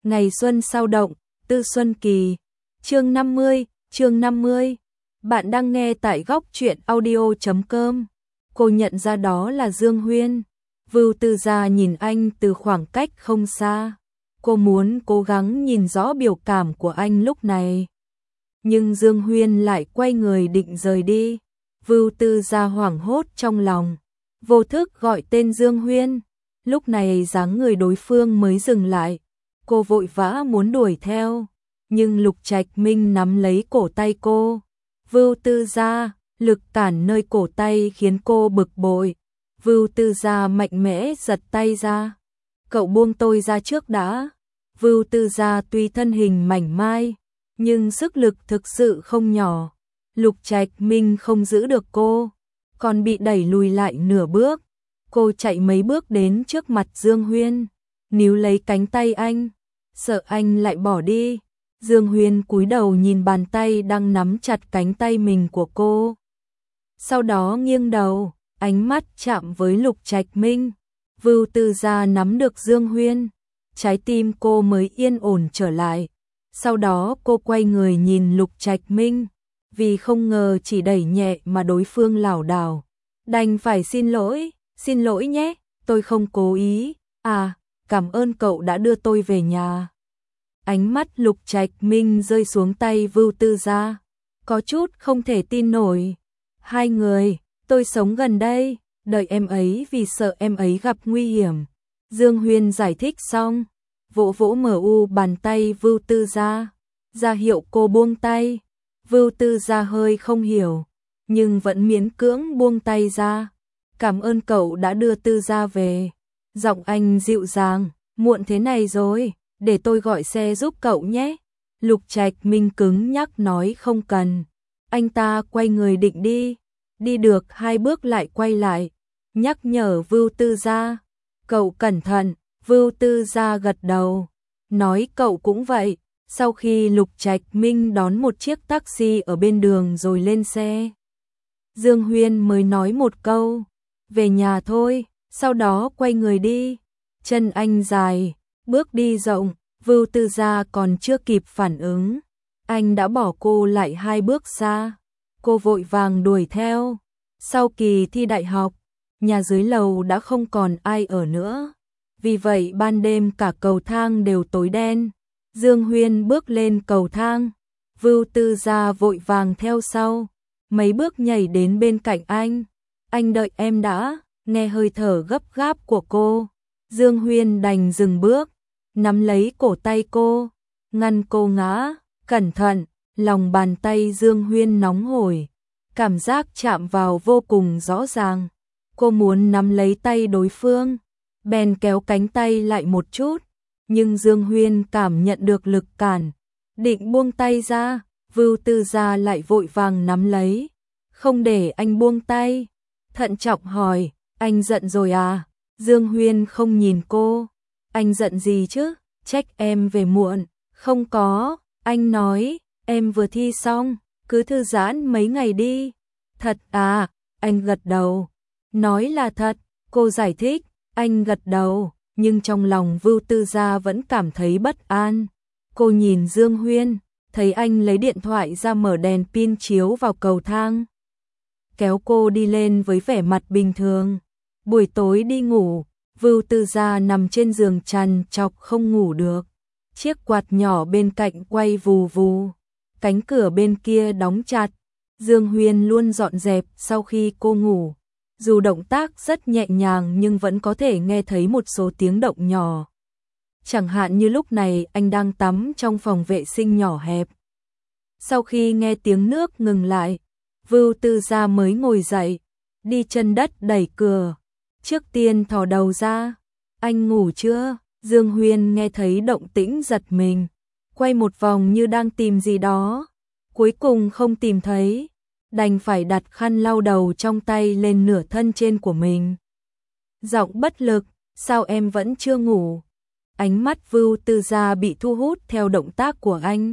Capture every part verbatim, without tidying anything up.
Ngày xuân sao động, Tư Xuân Kỳ. Chương năm mươi, chương năm mươi. Bạn đang nghe tại góc truyện audio chấm com. Cô nhận ra đó là Dương Huyên. Vưu Tư Gia nhìn anh từ khoảng cách không xa. Cô muốn cố gắng nhìn rõ biểu cảm của anh lúc này. Nhưng Dương Huyên lại quay người định rời đi. Vưu Tư Gia hoảng hốt trong lòng, vô thức gọi tên Dương Huyên. Lúc này dáng người đối phương mới dừng lại. Cô vội vã muốn đuổi theo, nhưng Lục Trạch Minh nắm lấy cổ tay cô. Vưu Tư Gia, lực cản nơi cổ tay khiến cô bực bội. Vưu Tư Gia mạnh mẽ giật tay ra. Cậu buông tôi ra trước đã. Vưu Tư Gia tuy thân hình mảnh mai, nhưng sức lực thực sự không nhỏ. Lục Trạch Minh không giữ được cô, còn bị đẩy lùi lại nửa bước. Cô chạy mấy bước đến trước mặt Dương Huyên, níu lấy cánh tay anh, sợ anh lại bỏ đi. Dương Huyên cúi đầu nhìn bàn tay đang nắm chặt cánh tay mình của cô. Sau đó nghiêng đầu, ánh mắt chạm với Lục Trạch Minh. Vưu Tư Gia nắm được Dương Huyên, trái tim cô mới yên ổn trở lại. Sau đó cô quay người nhìn Lục Trạch Minh, vì không ngờ chỉ đẩy nhẹ mà đối phương lảo đảo. Đành phải xin lỗi, xin lỗi nhé, tôi không cố ý. À, cảm ơn cậu đã đưa tôi về nhà. Ánh mắt Lục Trạch Minh rơi xuống tay Vưu Tư Gia, có chút không thể tin nổi. Hai người, tôi sống gần đây, đợi em ấy vì sợ em ấy gặp nguy hiểm. Dương Huyên giải thích xong, vỗ vỗ mờ u bàn tay Vưu Tư Gia, ra hiệu cô buông tay. Vưu Tư Gia hơi không hiểu, nhưng vẫn miễn cưỡng buông tay ra. Cảm ơn cậu đã đưa Tư Gia về. Giọng anh dịu dàng, muộn thế này rồi, để tôi gọi xe giúp cậu nhé. Lục Trạch Minh cứng nhắc nói không cần. Anh ta quay người định đi, đi được hai bước lại quay lại, nhắc nhở Vưu Tư Gia. Cậu cẩn thận. Vưu Tư Gia gật đầu, nói cậu cũng vậy. Sau khi Lục Trạch Minh đón một chiếc taxi ở bên đường rồi lên xe, Dương Huyên mới nói một câu, về nhà thôi, sau đó quay người đi. Chân anh dài, bước đi rộng, Vưu Tư Gia còn chưa kịp phản ứng, anh đã bỏ cô lại hai bước xa. Cô vội vàng đuổi theo. Sau kỳ thi đại học, nhà dưới lầu đã không còn ai ở nữa, vì vậy ban đêm cả cầu thang đều tối đen. Dương Huyên bước lên cầu thang, Vưu Tư Gia vội vàng theo sau, mấy bước nhảy đến bên cạnh anh. Anh đợi em đã. Nghe hơi thở gấp gáp của cô, Dương Huyên đành dừng bước, nắm lấy cổ tay cô, ngăn cô ngã. Cẩn thận. Lòng bàn tay Dương Huyên nóng hổi, cảm giác chạm vào vô cùng rõ ràng. Cô muốn nắm lấy tay đối phương, bèn kéo cánh tay lại một chút, nhưng Dương Huyên cảm nhận được lực cản, định buông tay ra. Vưu Tư Gia lại vội vàng nắm lấy, không để anh buông tay, thận trọng hỏi, anh giận rồi à? Dương Huyên không nhìn cô, anh giận gì chứ, trách em về muộn. Không có, anh nói, em vừa thi xong, cứ thư giãn mấy ngày đi. Thật à? Anh gật đầu, nói là thật. Cô giải thích. Anh gật đầu, nhưng trong lòng Vưu Tư Gia vẫn cảm thấy bất an. Cô nhìn Dương Huyên, thấy anh lấy điện thoại ra mở đèn pin chiếu vào cầu thang, kéo cô đi lên với vẻ mặt bình thường. Buổi tối đi ngủ, Vưu Tư Gia nằm trên giường trằn trọc không ngủ được. Chiếc quạt nhỏ bên cạnh quay vù vù, cánh cửa bên kia đóng chặt. Dương Huyên luôn dọn dẹp sau khi cô ngủ. Dù động tác rất nhẹ nhàng nhưng vẫn có thể nghe thấy một số tiếng động nhỏ. Chẳng hạn như lúc này anh đang tắm trong phòng vệ sinh nhỏ hẹp. Sau khi nghe tiếng nước ngừng lại, Vưu Tư Gia mới ngồi dậy, đi chân đất đẩy cửa. Trước tiên thò đầu ra. Anh ngủ chưa? Dương Huyên nghe thấy động tĩnh giật mình, quay một vòng như đang tìm gì đó. Cuối cùng không tìm thấy, đành phải đặt khăn lau đầu trong tay lên nửa thân trên của mình. Giọng bất lực, sao em vẫn chưa ngủ? Ánh mắt Vưu Tư Gia bị thu hút theo động tác của anh.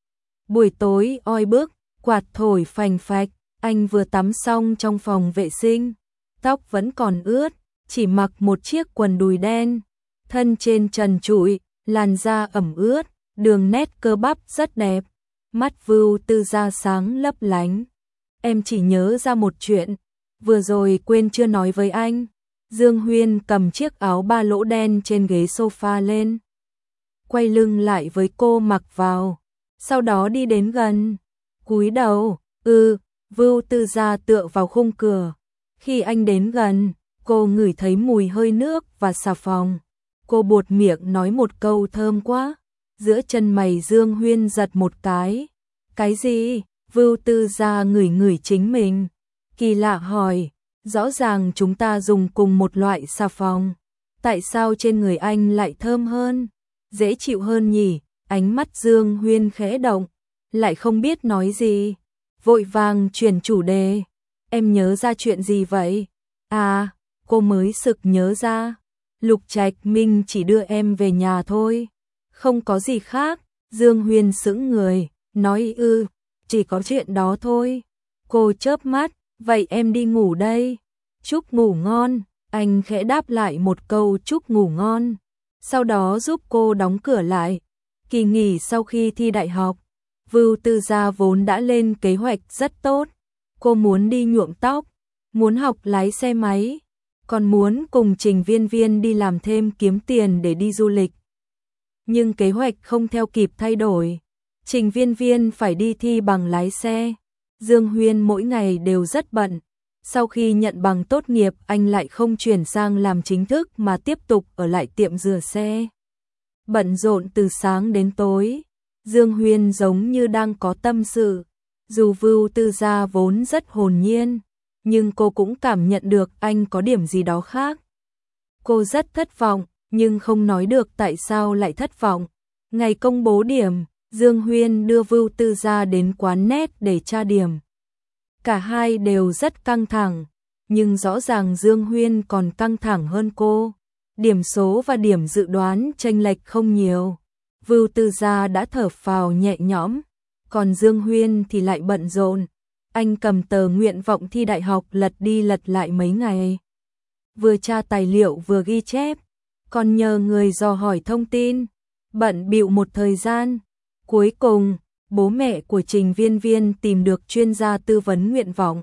Buổi tối oi bức, quạt thổi phành phạch, anh vừa tắm xong trong phòng vệ sinh, tóc vẫn còn ướt, chỉ mặc một chiếc quần đùi đen, thân trên trần trụi, làn da ẩm ướt, đường nét cơ bắp rất đẹp, mắt Vưu Tư Gia sáng lấp lánh. Em chỉ nhớ ra một chuyện, vừa rồi quên chưa nói với anh. Dương Huyên cầm chiếc áo ba lỗ đen trên ghế sofa lên, quay lưng lại với cô mặc vào, sau đó đi đến gần, cúi đầu, "Ừ." Vưu Tư Gia tựa vào khung cửa. Khi anh đến gần, cô ngửi thấy mùi hơi nước và xà phòng. Cô buột miệng nói một câu thơm quá. Giữa chân mày Dương Huyên giật một cái. "Cái gì?" Vưu Tư Gia ngửi ngửi chính mình. Kỳ lạ hỏi, "Rõ ràng chúng ta dùng cùng một loại xà phòng. Tại sao trên người anh lại thơm hơn, dễ chịu hơn nhỉ?" Ánh mắt Dương Huyên khẽ động, lại không biết nói gì. Vội vàng chuyển chủ đề. "Em nhớ ra chuyện gì vậy?" "À," cô mới sực nhớ ra. "Lục Trạch Minh chỉ đưa em về nhà thôi. Không có gì khác." Dương Huyên sững người, nói "Ư, chỉ có chuyện đó thôi." Cô chớp mắt, "Vậy em đi ngủ đây." "Chúc ngủ ngon." Anh khẽ đáp lại một câu chúc ngủ ngon, sau đó giúp cô đóng cửa lại. Kỳ nghỉ sau khi thi đại học, Vưu Tư Gia vốn đã lên kế hoạch rất tốt. Cô muốn đi nhuộm tóc, muốn học lái xe máy, còn muốn cùng Trình Viên Viên đi làm thêm kiếm tiền để đi du lịch. Nhưng kế hoạch không theo kịp thay đổi. Trình Viên Viên phải đi thi bằng lái xe. Dương Huyên mỗi ngày đều rất bận. Sau khi nhận bằng tốt nghiệp, anh lại không chuyển sang làm chính thức mà tiếp tục ở lại tiệm rửa xe. Bận rộn từ sáng đến tối. Dương Huyên giống như đang có tâm sự. Dù Vưu Tư Gia vốn rất hồn nhiên, nhưng cô cũng cảm nhận được anh có điểm gì đó khác. Cô rất thất vọng, nhưng không nói được tại sao lại thất vọng. Ngày công bố điểm, Dương Huyên đưa Vưu Tư Gia đến quán net để tra điểm. Cả hai đều rất căng thẳng, nhưng rõ ràng Dương Huyên còn căng thẳng hơn cô. Điểm số và điểm dự đoán chênh lệch không nhiều. Vưu Tư Gia đã thở phào nhẹ nhõm, còn Dương Huyên thì lại bận rộn. Anh cầm tờ nguyện vọng thi đại học lật đi lật lại mấy ngày. Vừa tra tài liệu vừa ghi chép, còn nhờ người dò hỏi thông tin. Bận bịu một thời gian, cuối cùng bố mẹ của Trình Viên Viên tìm được chuyên gia tư vấn nguyện vọng,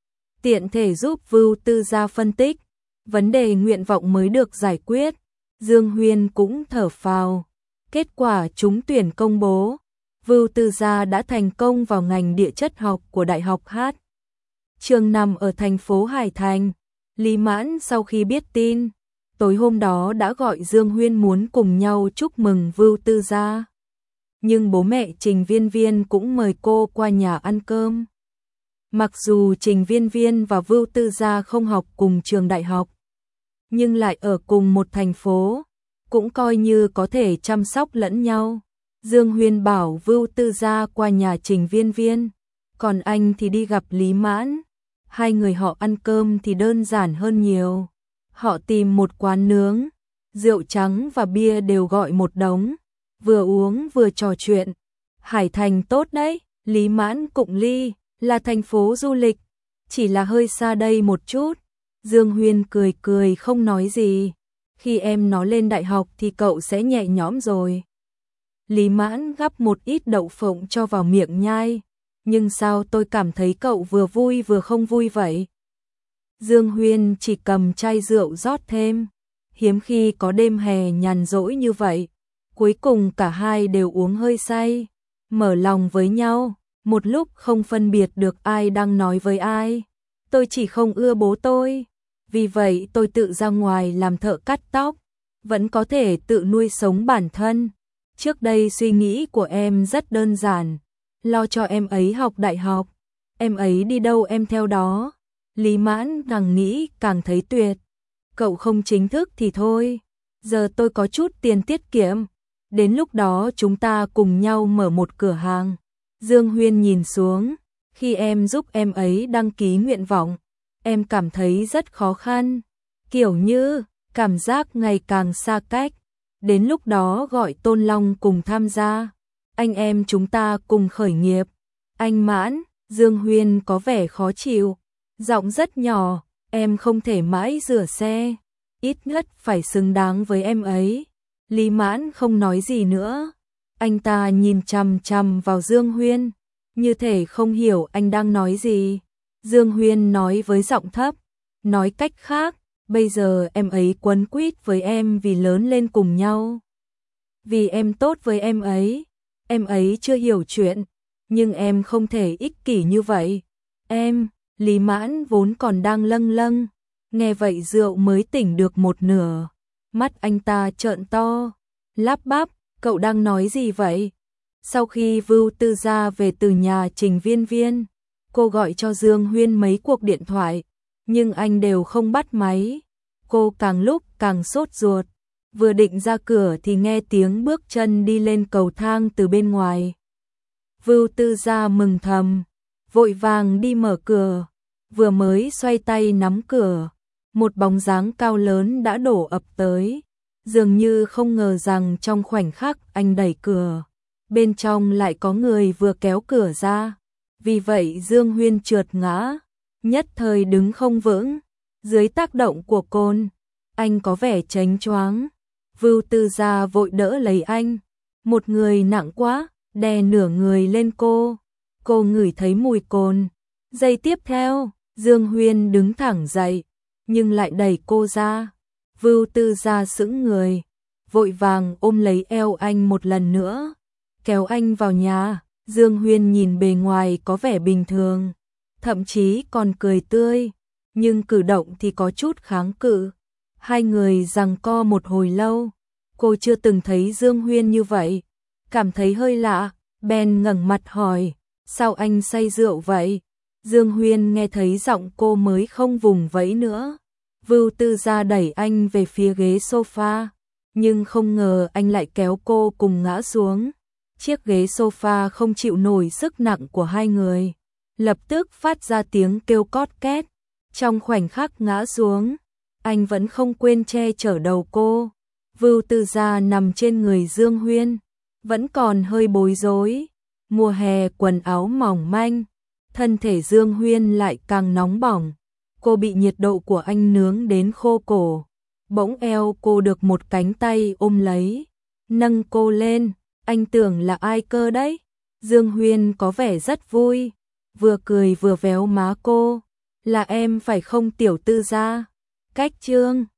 tiện thể giúp Vưu Tư Gia phân tích, vấn đề nguyện vọng mới được giải quyết. Dương Huyên cũng thở phào. Kết quả trúng tuyển công bố, Vưu Tư Gia đã thành công vào ngành địa chất học của Đại học Hát. Trường nằm ở thành phố Hải Thành. Lý Mãn sau khi biết tin, tối hôm đó đã gọi Dương Huyên muốn cùng nhau chúc mừng Vưu Tư Gia. Nhưng bố mẹ Trình Viên Viên cũng mời cô qua nhà ăn cơm. Mặc dù Trình Viên Viên và Vưu Tư Gia không học cùng trường đại học, nhưng lại ở cùng một thành phố, cũng coi như có thể chăm sóc lẫn nhau. Dương Huyên bảo Vưu Tư Gia qua nhà Trình Viên Viên, còn anh thì đi gặp Lý Mãn. Hai người họ ăn cơm thì đơn giản hơn nhiều. Họ tìm một quán nướng, rượu trắng và bia đều gọi một đống, vừa uống vừa trò chuyện. Hải Thành tốt đấy, Lý Mãn cụng ly, là thành phố du lịch, chỉ là hơi xa đây một chút. Dương Huyên cười cười không nói gì. Khi em nó lên đại học thì cậu sẽ nhẹ nhõm rồi. Lý Mãn gắp một ít đậu phộng cho vào miệng nhai. Nhưng sao tôi cảm thấy cậu vừa vui vừa không vui vậy? Dương Huyên chỉ cầm chai rượu rót thêm. Hiếm khi có đêm hè nhàn rỗi như vậy. Cuối cùng cả hai đều uống hơi say, mở lòng với nhau, một lúc không phân biệt được ai đang nói với ai. Tôi chỉ không ưa bố tôi, vì vậy tôi tự ra ngoài làm thợ cắt tóc, vẫn có thể tự nuôi sống bản thân. Trước đây suy nghĩ của em rất đơn giản, lo cho em ấy học đại học, em ấy đi đâu em theo đó. Lý Mãn càng nghĩ càng thấy tuyệt. Cậu không chính thức thì thôi, giờ tôi có chút tiền tiết kiệm, đến lúc đó chúng ta cùng nhau mở một cửa hàng. Dương Huyên nhìn xuống, khi em giúp em ấy đăng ký nguyện vọng, em cảm thấy rất khó khăn, kiểu như cảm giác ngày càng xa cách. Đến lúc đó gọi Tôn Long cùng tham gia, anh em chúng ta cùng khởi nghiệp. Anh Mãn, Dương Huyên có vẻ khó chịu, giọng rất nhỏ, em không thể mãi rửa xe, ít nhất phải xứng đáng với em ấy. Lý Mãn không nói gì nữa. Anh ta nhìn chằm chằm vào Dương Huyên, như thể không hiểu anh đang nói gì. Dương Huyên nói với giọng thấp, nói cách khác, bây giờ em ấy quấn quýt với em vì lớn lên cùng nhau. Vì em tốt với em ấy, em ấy chưa hiểu chuyện, nhưng em không thể ích kỷ như vậy. Em, Lý Mãn vốn còn đang lâng lâng, nghe vậy rượu mới tỉnh được một nửa. Mắt anh ta trợn to, lắp bắp, cậu đang nói gì vậy? Sau khi Vưu Tư Gia về từ nhà Trình Viên Viên, cô gọi cho Dương Huyên mấy cuộc điện thoại, nhưng anh đều không bắt máy. Cô càng lúc càng sốt ruột, vừa định ra cửa thì nghe tiếng bước chân đi lên cầu thang từ bên ngoài. Vưu Tư Gia mừng thầm, vội vàng đi mở cửa, vừa mới xoay tay nắm cửa, một bóng dáng cao lớn đã đổ ập tới, dường như không ngờ rằng trong khoảnh khắc anh đẩy cửa, bên trong lại có người vừa kéo cửa ra. Vì vậy Dương Huyên trượt ngã, nhất thời đứng không vững, dưới tác động của cồn, anh có vẻ chánh choáng. Vưu Tư Gia vội đỡ lấy anh, một người nặng quá, đè nửa người lên cô. Cô ngửi thấy mùi cồn. Giây tiếp theo, Dương Huyên đứng thẳng dậy, nhưng lại đẩy cô ra. Vưu Tư Gia sững người, vội vàng ôm lấy eo anh một lần nữa, kéo anh vào nhà. Dương Huyên nhìn bề ngoài có vẻ bình thường, thậm chí còn cười tươi, nhưng cử động thì có chút kháng cự. Hai người giằng co một hồi lâu, cô chưa từng thấy Dương Huyên như vậy, cảm thấy hơi lạ, bèn ngẩng mặt hỏi, sao anh say rượu vậy? Dương Huyên nghe thấy giọng cô mới không vùng vẫy nữa. Vưu Tư Gia đẩy anh về phía ghế sofa, nhưng không ngờ anh lại kéo cô cùng ngã xuống. Chiếc ghế sofa không chịu nổi sức nặng của hai người, lập tức phát ra tiếng kêu cót két. Trong khoảnh khắc ngã xuống, anh vẫn không quên che chở đầu cô. Vưu Tư Gia nằm trên người Dương Huyên, vẫn còn hơi bối rối. Mùa hè quần áo mỏng manh, thân thể Dương Huyên lại càng nóng bỏng. Cô bị nhiệt độ của anh nướng đến khô cổ. Bỗng eo cô được một cánh tay ôm lấy, nâng cô lên. Anh tưởng là ai cơ đấy? Dương Huyên có vẻ rất vui, vừa cười vừa véo má cô. Là em phải không Tiểu Tư Gia? Cách chương